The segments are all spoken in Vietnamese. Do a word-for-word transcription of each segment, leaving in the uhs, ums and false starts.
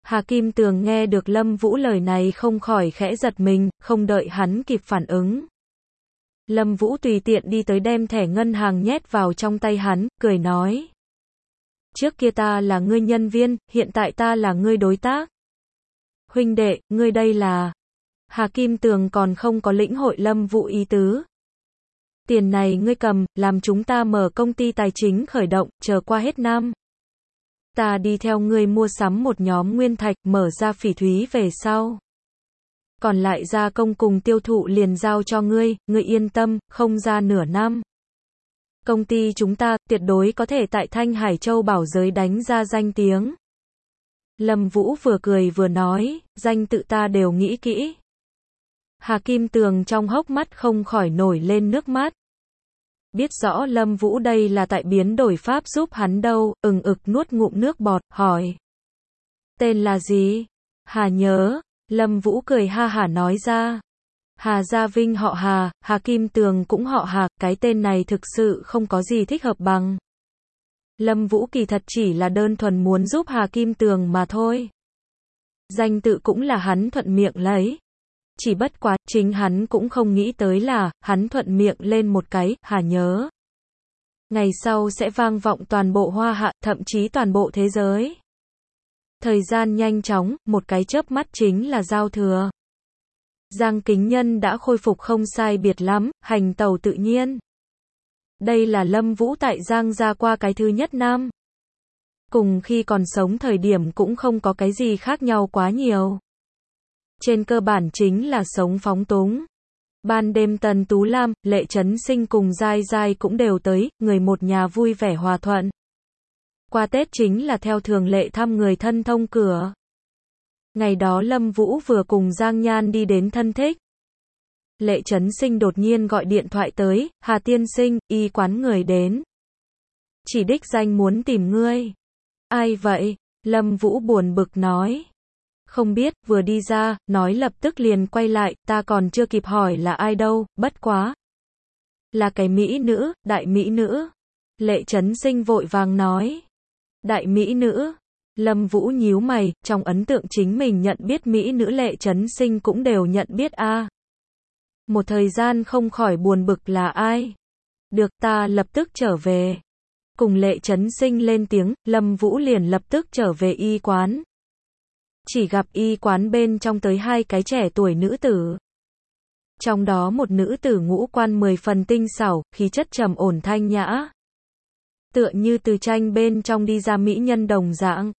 Hà Kim Tường nghe được Lâm Vũ lời này không khỏi khẽ giật mình, không đợi hắn kịp phản ứng. Lâm Vũ tùy tiện đi tới đem thẻ ngân hàng nhét vào trong tay hắn, cười nói. Trước kia ta là ngươi nhân viên, hiện tại ta là ngươi đối tác. Huynh đệ, ngươi đây là... Hà Kim Tường còn không có lĩnh hội Lâm Vũ ý tứ. Tiền này ngươi cầm, làm chúng ta mở công ty tài chính khởi động, chờ qua hết năm. Ta đi theo ngươi mua sắm một nhóm nguyên thạch, mở ra phỉ thúy về sau. Còn lại gia công cùng tiêu thụ liền giao cho ngươi, ngươi yên tâm, không ra nửa năm. Công ty chúng ta tuyệt đối có thể tại Thanh Hải Châu bảo giới đánh ra danh tiếng. Lâm Vũ vừa cười vừa nói, danh tự ta đều nghĩ kỹ. Hà Kim Tường trong hốc mắt không khỏi nổi lên nước mắt. Biết rõ Lâm Vũ đây là tại biến đổi pháp giúp hắn đâu, ừng ực nuốt ngụm nước bọt, hỏi. Tên là gì? Hà nhớ, Lâm Vũ cười ha hả nói ra. Hà Gia Vinh họ Hà, Hà Kim Tường cũng họ Hà, cái tên này thực sự không có gì thích hợp bằng. Lâm Vũ kỳ thật chỉ là đơn thuần muốn giúp Hà Kim Tường mà thôi. Danh tự cũng là hắn thuận miệng lấy. Chỉ bất quá, chính hắn cũng không nghĩ tới là, hắn thuận miệng lên một cái, Hà nhớ. Ngày sau sẽ vang vọng toàn bộ Hoa Hạ, thậm chí toàn bộ thế giới. Thời gian nhanh chóng, một cái chớp mắt chính là giao thừa. Giang Kính Nhân đã khôi phục không sai biệt lắm, hành tẩu tự nhiên. Đây là Lâm Vũ tại Giang gia qua cái thứ nhất năm. Cùng khi còn sống thời điểm cũng không có cái gì khác nhau quá nhiều. Trên cơ bản chính là sống phóng túng. Ban đêm Tần Tú Lam, Lệ Chấn Sinh cùng Giai Giai cũng đều tới, người một nhà vui vẻ hòa thuận. Qua Tết chính là theo thường lệ thăm người thân thông cửa. Ngày đó Lâm Vũ vừa cùng Giang Nhan đi đến thân thích. Lệ Chấn Sinh đột nhiên gọi điện thoại tới, Hà tiên sinh, y quán người đến. Chỉ đích danh muốn tìm ngươi. Ai vậy? Lâm Vũ buồn bực nói. Không biết, vừa đi ra, nói lập tức liền quay lại, ta còn chưa kịp hỏi là ai đâu, bất quá. Là cái mỹ nữ, đại mỹ nữ. Lệ Chấn Sinh vội vàng nói. Đại mỹ nữ. Lâm Vũ nhíu mày, trong ấn tượng chính mình nhận biết mỹ nữ Lệ Chấn Sinh cũng đều nhận biết a. À. Một thời gian không khỏi buồn bực là ai. Được, ta lập tức trở về. Cùng Lệ Chấn Sinh lên tiếng, Lâm Vũ liền lập tức trở về y quán. Chỉ gặp y quán bên trong tới hai cái trẻ tuổi nữ tử. Trong đó một nữ tử ngũ quan mười phần tinh xảo, khí chất trầm ổn thanh nhã. Tựa như từ tranh bên trong đi ra mỹ nhân đồng dạng.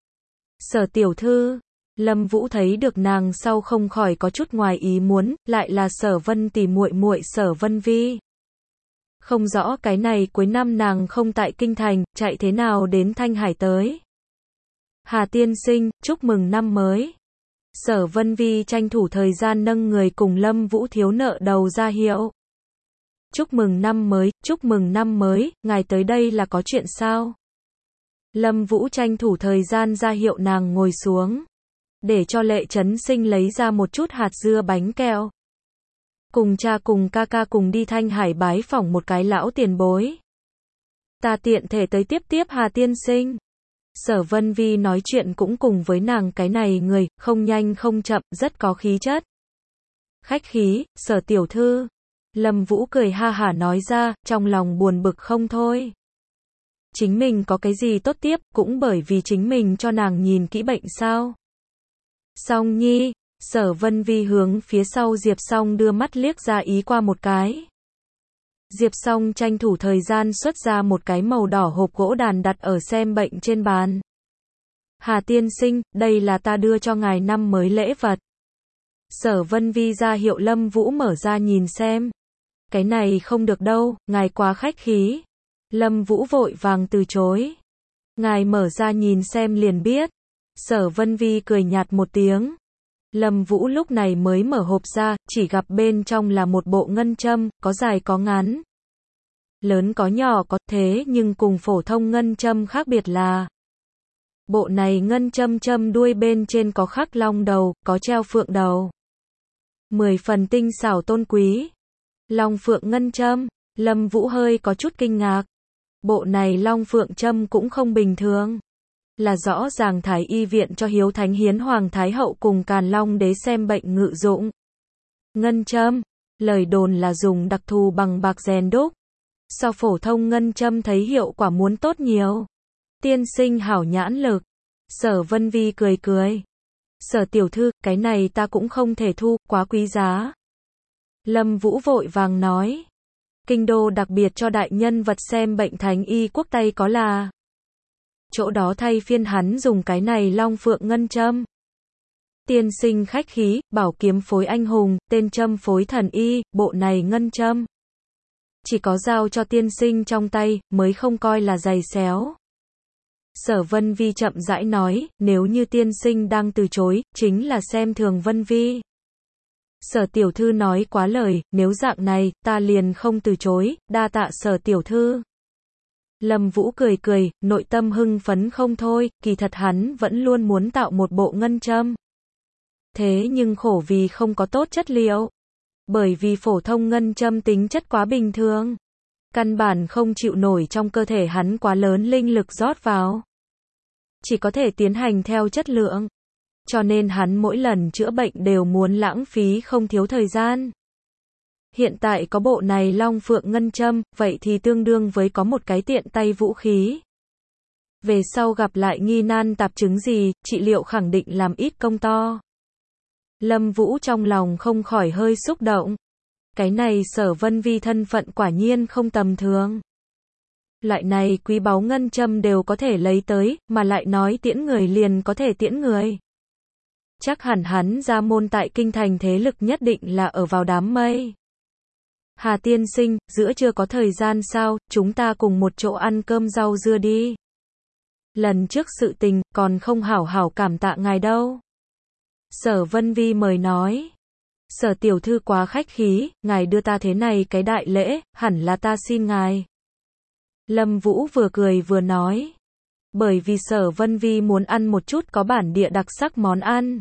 Sở tiểu thư, Lâm Vũ thấy được nàng sau không khỏi có chút ngoài ý muốn, lại là Sở Vân tỷ muội muội Sở Vân Vi. Không rõ cái này cuối năm nàng không tại kinh thành, chạy thế nào đến Thanh Hải tới. Hà tiên sinh, chúc mừng năm mới. Sở Vân Vi tranh thủ thời gian nâng người cùng Lâm Vũ thiếu nợ đầu ra hiệu. Chúc mừng năm mới, chúc mừng năm mới, ngài tới đây là có chuyện sao? Lâm Vũ tranh thủ thời gian ra hiệu nàng ngồi xuống. Để cho Lệ Chấn Sinh lấy ra một chút hạt dưa bánh kẹo. Cùng cha cùng ca ca cùng đi Thanh Hải bái phỏng một cái lão tiền bối. Ta tiện thể tới tiếp tiếp Hà tiên sinh. Sở Vân Vi nói chuyện cũng cùng với nàng cái này người, không nhanh không chậm, rất có khí chất. Khách khí, Sở tiểu thư. Lâm Vũ cười ha hả nói ra, trong lòng buồn bực không thôi. Chính mình có cái gì tốt tiếp, cũng bởi vì chính mình cho nàng nhìn kỹ bệnh sao. Song Nhi, Sở Vân Vi hướng phía sau Diệp Song đưa mắt liếc ra ý qua một cái. Diệp Song tranh thủ thời gian xuất ra một cái màu đỏ hộp gỗ đàn đặt ở xem bệnh trên bàn. Hà tiên sinh, đây là ta đưa cho ngài năm mới lễ vật. Sở Vân Vi ra hiệu Lâm Vũ mở ra nhìn xem. Cái này không được đâu, ngài quá khách khí. Lâm Vũ vội vàng từ chối. Ngài mở ra nhìn xem liền biết. Sở Vân Vi cười nhạt một tiếng. Lâm Vũ lúc này mới mở hộp ra, chỉ gặp bên trong là một bộ ngân châm, có dài có ngắn. Lớn có nhỏ có, thế nhưng cùng phổ thông ngân châm khác biệt là. Bộ này ngân châm châm đuôi bên trên có khắc long đầu, có treo phượng đầu. Mười phần tinh xảo tôn quý. Long phượng ngân châm, Lâm Vũ hơi có chút kinh ngạc. Bộ này long phượng châm cũng không bình thường. Là rõ ràng thái y viện cho Hiếu Thánh Hiến Hoàng Thái Hậu cùng Càn Long Đế xem bệnh ngự dụng. Ngân châm, lời đồn là dùng đặc thù bằng bạc rèn đúc. So phổ thông ngân châm thấy hiệu quả muốn tốt nhiều. Tiên sinh hảo nhãn lực. Sở Vân Vi cười cười. Sở tiểu thư, cái này ta cũng không thể thu, quá quý giá. Lâm Vũ vội vàng nói. Kinh đô đặc biệt cho đại nhân vật xem bệnh thánh y quốc Tây có là. Chỗ đó thay phiên hắn dùng cái này long phượng ngân châm. Tiên sinh khách khí, bảo kiếm phối anh hùng, tên châm phối thần y, bộ này ngân châm. Chỉ có giao cho tiên sinh trong tay, mới không coi là giày xéo. Sở Vân Vi chậm rãi nói, nếu như tiên sinh đang từ chối, chính là xem thường Vân Vi. Sở tiểu thư nói quá lời, nếu dạng này, ta liền không từ chối, đa tạ sở tiểu thư. Lâm Vũ cười cười, nội tâm hưng phấn không thôi, kỳ thật hắn vẫn luôn muốn tạo một bộ ngân châm. Thế nhưng khổ vì không có tốt chất liệu. Bởi vì phổ thông ngân châm tính chất quá bình thường. Căn bản không chịu nổi trong cơ thể hắn quá lớn linh lực rót vào. Chỉ có thể tiến hành theo chất lượng. Cho nên hắn mỗi lần chữa bệnh đều muốn lãng phí không thiếu thời gian. Hiện tại có bộ này long phượng ngân châm, vậy thì tương đương với có một cái tiện tay vũ khí. Về sau gặp lại nghi nan tạp chứng gì, trị liệu khẳng định làm ít công to. Lâm Vũ trong lòng không khỏi hơi xúc động. Cái này Sở Vân Vi thân phận quả nhiên không tầm thường. Loại này quý báu ngân châm đều có thể lấy tới, mà lại nói tiễn người liền có thể tiễn người. Chắc hẳn hắn ra môn tại kinh thành thế lực nhất định là ở vào đám mây. Hà tiên sinh, giữa trưa có thời gian sao, chúng ta cùng một chỗ ăn cơm rau dưa đi. Lần trước sự tình, còn không hảo hảo cảm tạ ngài đâu. Sở Vân Vi mời nói. Sở tiểu thư quá khách khí, ngài đưa ta thế này cái đại lễ, hẳn là ta xin ngài. Lâm Vũ vừa cười vừa nói. Bởi vì Sở Vân Vi muốn ăn một chút có bản địa đặc sắc món ăn.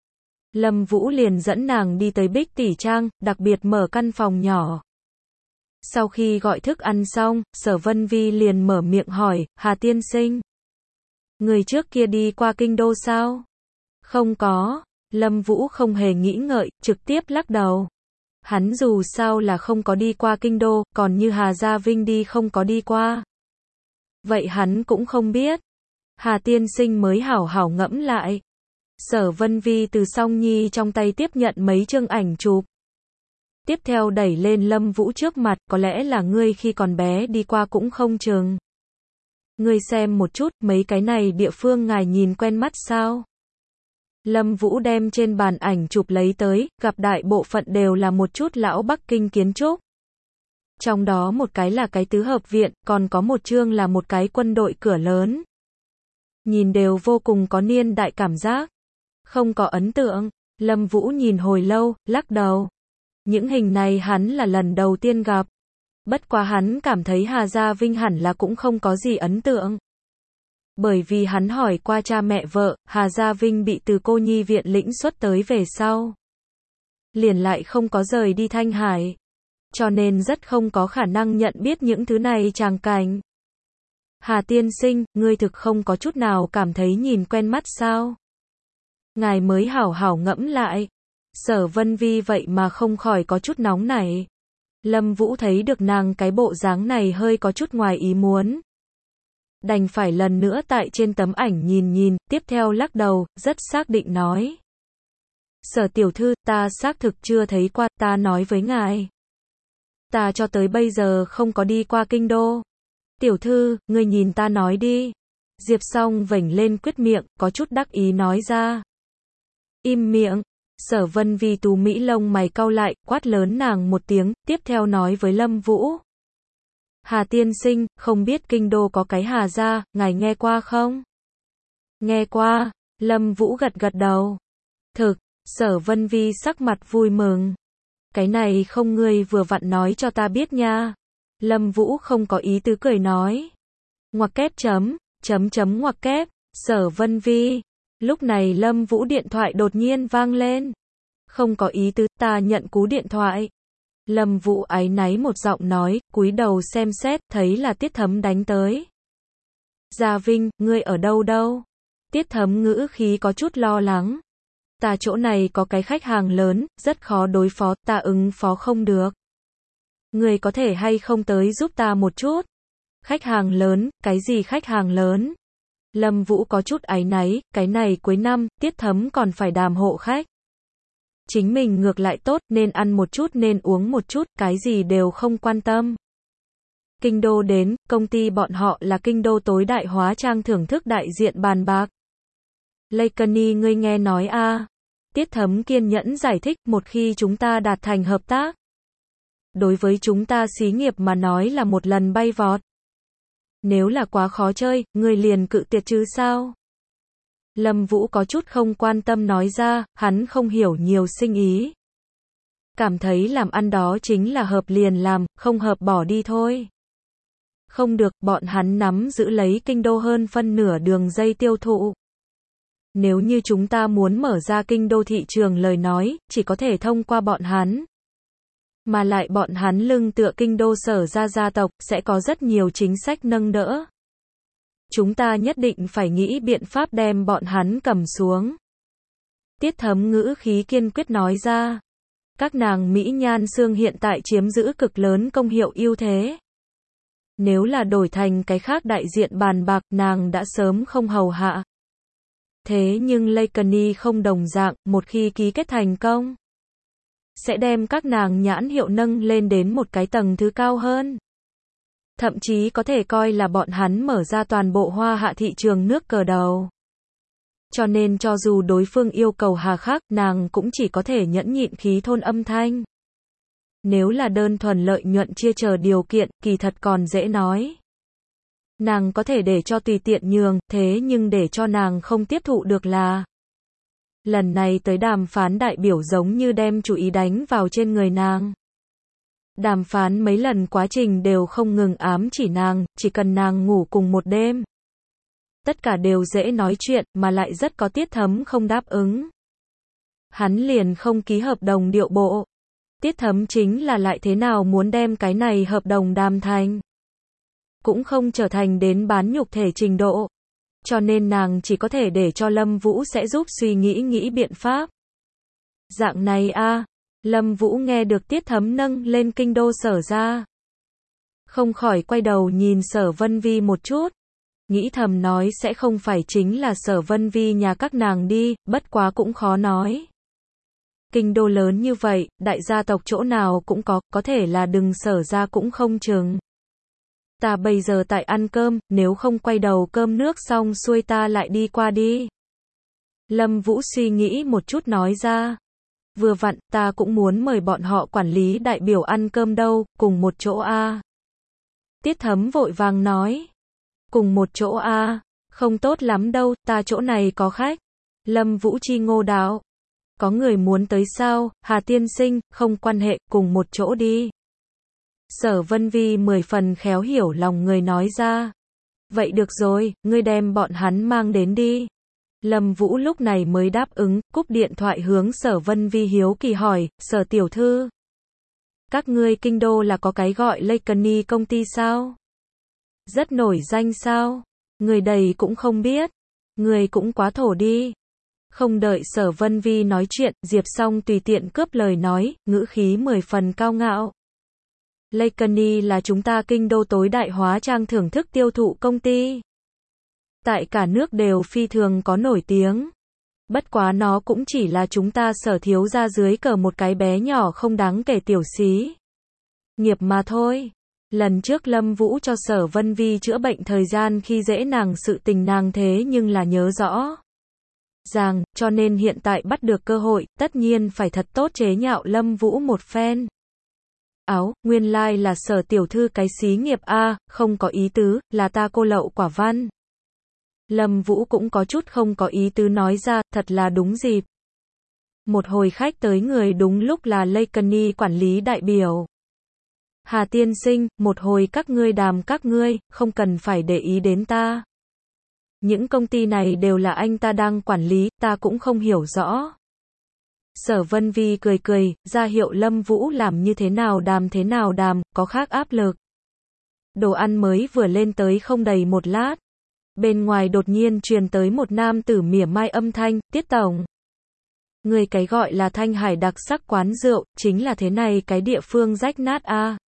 Lâm Vũ liền dẫn nàng đi tới Bích Tỷ Trang, đặc biệt mở căn phòng nhỏ. Sau khi gọi thức ăn xong, Sở Vân Vi liền mở miệng hỏi, Hà tiên sinh. Người trước kia đi qua kinh đô sao? Không có. Lâm Vũ không hề nghĩ ngợi, trực tiếp lắc đầu. Hắn dù sao là không có đi qua kinh đô, còn như Hà Gia Vinh đi không có đi qua. Vậy hắn cũng không biết. Hà tiên sinh mới hảo hảo ngẫm lại. Sở Vân Vi từ Song Nhi trong tay tiếp nhận mấy chương ảnh chụp. Tiếp theo đẩy lên Lâm Vũ trước mặt, có lẽ là ngươi khi còn bé đi qua cũng không chừng. Ngươi xem một chút, mấy cái này địa phương ngài nhìn quen mắt sao? Lâm Vũ đem trên bàn ảnh chụp lấy tới, gặp đại bộ phận đều là một chút lão Bắc Kinh kiến trúc. Trong đó một cái là cái tứ hợp viện, còn có một chương là một cái quân đội cửa lớn. Nhìn đều vô cùng có niên đại cảm giác. Không có ấn tượng. Lâm Vũ nhìn hồi lâu, lắc đầu. Những hình này hắn là lần đầu tiên gặp. Bất quá hắn cảm thấy Hà Gia Vinh hẳn là cũng không có gì ấn tượng. Bởi vì hắn hỏi qua cha mẹ vợ, Hà Gia Vinh bị từ cô nhi viện lĩnh xuất tới về sau. Liền lại không có rời đi Thanh Hải. Cho nên rất không có khả năng nhận biết những thứ này tràng cảnh. Hà tiên sinh, ngươi thực không có chút nào cảm thấy nhìn quen mắt sao? Ngài mới hảo hảo ngẫm lại. Sở Vân Vi vậy mà không khỏi có chút nóng nảy. Lâm Vũ thấy được nàng cái bộ dáng này hơi có chút ngoài ý muốn. Đành phải lần nữa tại trên tấm ảnh nhìn nhìn, tiếp theo lắc đầu, rất xác định nói. Sở tiểu thư, ta xác thực chưa thấy qua, ta nói với ngài. Ta cho tới bây giờ không có đi qua kinh đô. Tiểu thư, ngươi nhìn ta nói đi. Diệp Song vểnh lên quyết miệng, có chút đắc ý nói ra. Im miệng. Sở Vân Vi tú mỹ lông mày cau lại, quát lớn nàng một tiếng, tiếp theo nói với Lâm Vũ. Hà tiên sinh, không biết kinh đô có cái Hà gia, ngài nghe qua không? Nghe qua. Lâm Vũ gật gật đầu. Thực. Sở Vân Vi sắc mặt vui mừng. Cái này không ngươi vừa vặn nói cho ta biết nha. Lâm Vũ không có ý tứ cười nói. Ngoặc kép chấm, chấm chấm ngoặc kép, Sở Vân Vi. Lúc này Lâm Vũ điện thoại đột nhiên vang lên. Không có ý tứ, ta nhận cú điện thoại. Lâm Vũ áy náy một giọng nói, cúi đầu xem xét, thấy là Tiết Thấm đánh tới. Gia Vinh, ngươi ở đâu đâu? Tiết Thấm ngữ khí có chút lo lắng. Ta chỗ này có cái khách hàng lớn, rất khó đối phó, ta ứng phó không được. Ngươi có thể hay không tới giúp ta một chút? Khách hàng lớn, cái gì khách hàng lớn? Lâm Vũ có chút áy náy, cái này cuối năm, Tiết Thấm còn phải đàm hộ khách. Chính mình ngược lại tốt, nên ăn một chút nên uống một chút, cái gì đều không quan tâm. Kinh đô đến, công ty bọn họ là kinh đô tối đại hóa trang thưởng thức đại diện bàn bạc. Lakeny ngươi nghe nói a? À. Tiết Thấm kiên nhẫn giải thích, một khi chúng ta đạt thành hợp tác. Đối với chúng ta xí nghiệp mà nói là một lần bay vọt. Nếu là quá khó chơi, ngươi liền cự tuyệt chứ sao? Lâm Vũ có chút không quan tâm nói ra, hắn không hiểu nhiều sinh ý. Cảm thấy làm ăn đó chính là hợp liền làm, không hợp bỏ đi thôi. Không được, bọn hắn nắm giữ lấy kinh đô hơn phân nửa đường dây tiêu thụ. Nếu như chúng ta muốn mở ra kinh đô thị trường lời nói, chỉ có thể thông qua bọn hắn. Mà lại bọn hắn lưng tựa kinh đô sở ra gia tộc, sẽ có rất nhiều chính sách nâng đỡ. Chúng ta nhất định phải nghĩ biện pháp đem bọn hắn cầm xuống. Tiết Thấm ngữ khí kiên quyết nói ra. Các nàng Mỹ Nhan Xương hiện tại chiếm giữ cực lớn công hiệu ưu thế. Nếu là đổi thành cái khác đại diện bàn bạc, nàng đã sớm không hầu hạ. Thế nhưng Lakeny không đồng dạng, một khi ký kết thành công, sẽ đem các nàng nhãn hiệu nâng lên đến một cái tầng thứ cao hơn. Thậm chí có thể coi là bọn hắn mở ra toàn bộ Hoa Hạ thị trường nước cờ đầu. Cho nên cho dù đối phương yêu cầu hà khắc, nàng cũng chỉ có thể nhẫn nhịn khí thôn âm thanh. Nếu là đơn thuần lợi nhuận chia chờ điều kiện, kỳ thật còn dễ nói. Nàng có thể để cho tùy tiện nhường, thế nhưng để cho nàng không tiếp thụ được là. Lần này tới đàm phán đại biểu giống như đem chủ ý đánh vào trên người nàng. Đàm phán mấy lần quá trình đều không ngừng ám chỉ nàng, chỉ cần nàng ngủ cùng một đêm. Tất cả đều dễ nói chuyện, mà lại rất có Tiết Thấm không đáp ứng. Hắn liền không ký hợp đồng điệu bộ. Tiết Thấm chính là lại thế nào muốn đem cái này hợp đồng đàm thành. Cũng không trở thành đến bán nhục thể trình độ. Cho nên nàng chỉ có thể để cho Lâm Vũ sẽ giúp suy nghĩ nghĩ biện pháp. Dạng này a, à, Lâm Vũ nghe được Tiết Thấm nâng lên kinh đô sở ra. Không khỏi quay đầu nhìn Sở Vân Vi một chút. Nghĩ thầm nói sẽ không phải chính là Sở Vân Vi nhà các nàng đi, bất quá cũng khó nói. Kinh đô lớn như vậy, đại gia tộc chỗ nào cũng có, có thể là đừng Sở ra cũng không chừng. Ta bây giờ tại ăn cơm, nếu không quay đầu cơm nước xong xuôi ta lại đi qua đi. Lâm Vũ suy nghĩ một chút nói ra. Vừa vặn, ta cũng muốn mời bọn họ quản lý đại biểu ăn cơm đâu, cùng một chỗ a. Tiết Thấm vội vàng nói. Cùng một chỗ a, không tốt lắm đâu, ta chỗ này có khách. Lâm Vũ chi ngô đạo. Có người muốn tới sao, Hà tiên sinh, không quan hệ, cùng một chỗ đi. Sở Vân Vi mười phần khéo hiểu lòng người nói ra. Vậy được rồi, ngươi đem bọn hắn mang đến đi. Lâm Vũ lúc này mới đáp ứng, cúp điện thoại hướng Sở Vân Vi hiếu kỳ hỏi, Sở tiểu thư. Các ngươi kinh đô là có cái gọi Lakeny công ty sao? Rất nổi danh sao? Người đầy cũng không biết. Người cũng quá thổ đi. Không đợi Sở Vân Vi nói chuyện, Diệp Song tùy tiện cướp lời nói, ngữ khí mười phần cao ngạo. Lakeny là chúng ta kinh đô tối đại hóa trang thưởng thức tiêu thụ công ty. Tại cả nước đều phi thường có nổi tiếng. Bất quá nó cũng chỉ là chúng ta Sở thiếu gia dưới cờ một cái bé nhỏ không đáng kể tiểu xí nghiệp mà thôi. Lần trước Lâm Vũ cho Sở Vân Vi chữa bệnh thời gian khi dễ nàng sự tình nàng thế nhưng là nhớ rõ ràng, cho nên hiện tại bắt được cơ hội, tất nhiên phải thật tốt chế nhạo Lâm Vũ một phen. Áo, nguyên lai like là Sở tiểu thư cái xí nghiệp a, không có ý tứ, là ta cô lậu quả văn. Lâm Vũ cũng có chút không có ý tứ nói ra, thật là đúng dịp. Một hồi khách tới người đúng lúc là Lakeny quản lý đại biểu. Hà tiên sinh, một hồi các ngươi đàm các ngươi, không cần phải để ý đến ta. Những công ty này đều là anh ta đang quản lý, ta cũng không hiểu rõ. Sở Vân Vi cười cười, ra hiệu Lâm Vũ làm như thế nào đàm thế nào đàm, có khác áp lực. Đồ ăn mới vừa lên tới không đầy một lát. Bên ngoài đột nhiên truyền tới một nam tử mỉa mai âm thanh, Tiết tổng. Người cái gọi là Thanh Hải đặc sắc quán rượu, chính là thế này cái địa phương rách nát a.